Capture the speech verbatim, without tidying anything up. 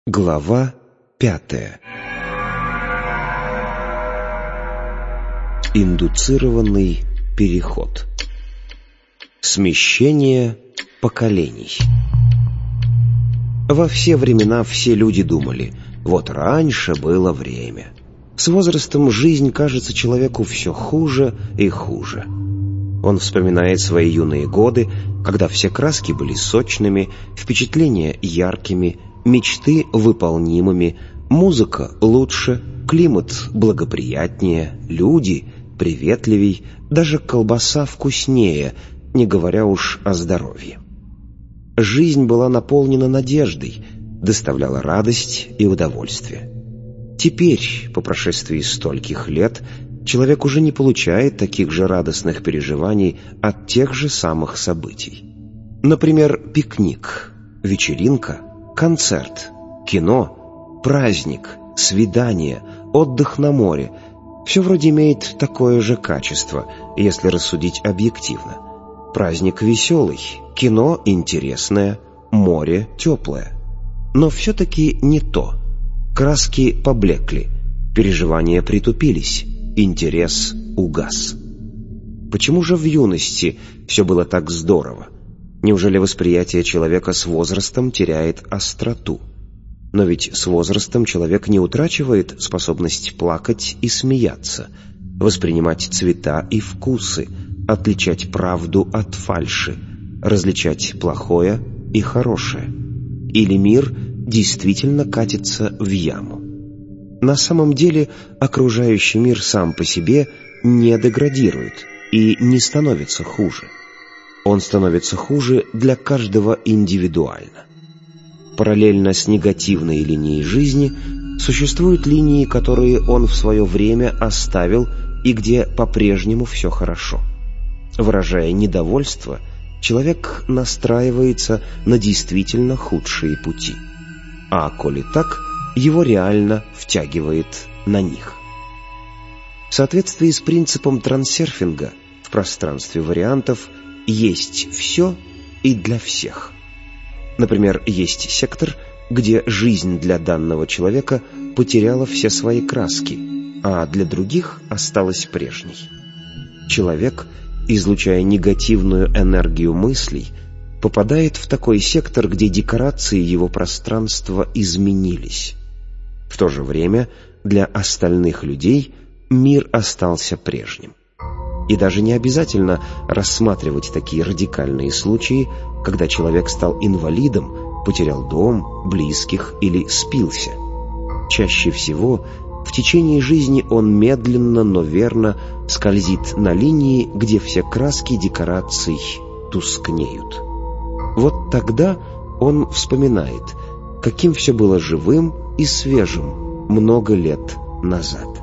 Глава пятая. Индуцированный переход. Смещение поколений. Во все времена все люди думали: вот раньше было время. С возрастом жизнь кажется человеку все хуже и хуже. Он вспоминает свои юные годы, когда все краски были сочными, впечатления яркими, мечты выполнимыми, музыка лучше, климат благоприятнее, люди приветливей, даже колбаса вкуснее, не говоря уж о здоровье. Жизнь была наполнена надеждой, доставляла радость и удовольствие. Теперь, по прошествии стольких лет, человек уже не получает таких же радостных переживаний от тех же самых событий. Например, пикник, вечеринка, концерт, кино, праздник, свидание, отдых на море — все вроде имеет такое же качество, если рассудить объективно. Праздник веселый, кино интересное, море теплое. Но все-таки не то. Краски поблекли, переживания притупились, интерес угас. Почему же в юности все было так здорово? Неужели восприятие человека с возрастом теряет остроту? Но ведь с возрастом человек не утрачивает способность плакать и смеяться, воспринимать цвета и вкусы, отличать правду от фальши, различать плохое и хорошее. Или мир действительно катится в яму? На самом деле окружающий мир сам по себе не деградирует и не становится хуже. Он становится хуже для каждого индивидуально. Параллельно с негативной линией жизни существуют линии, которые он в свое время оставил и где по-прежнему все хорошо. Выражая недовольство, человек настраивается на действительно худшие пути. А коли так, его реально втягивает на них. В соответствии с принципом трансерфинга в пространстве вариантов есть все и для всех. Например, есть сектор, где жизнь для данного человека потеряла все свои краски, а для других осталась прежней. Человек, излучая негативную энергию мыслей, попадает в такой сектор, где декорации его пространства изменились. В то же время для остальных людей мир остался прежним. И даже не обязательно рассматривать такие радикальные случаи, когда человек стал инвалидом, потерял дом, близких или спился. Чаще всего в течение жизни он медленно, но верно скользит на линии, где все краски декораций тускнеют. Вот тогда он вспоминает, каким все было живым и свежим много лет назад.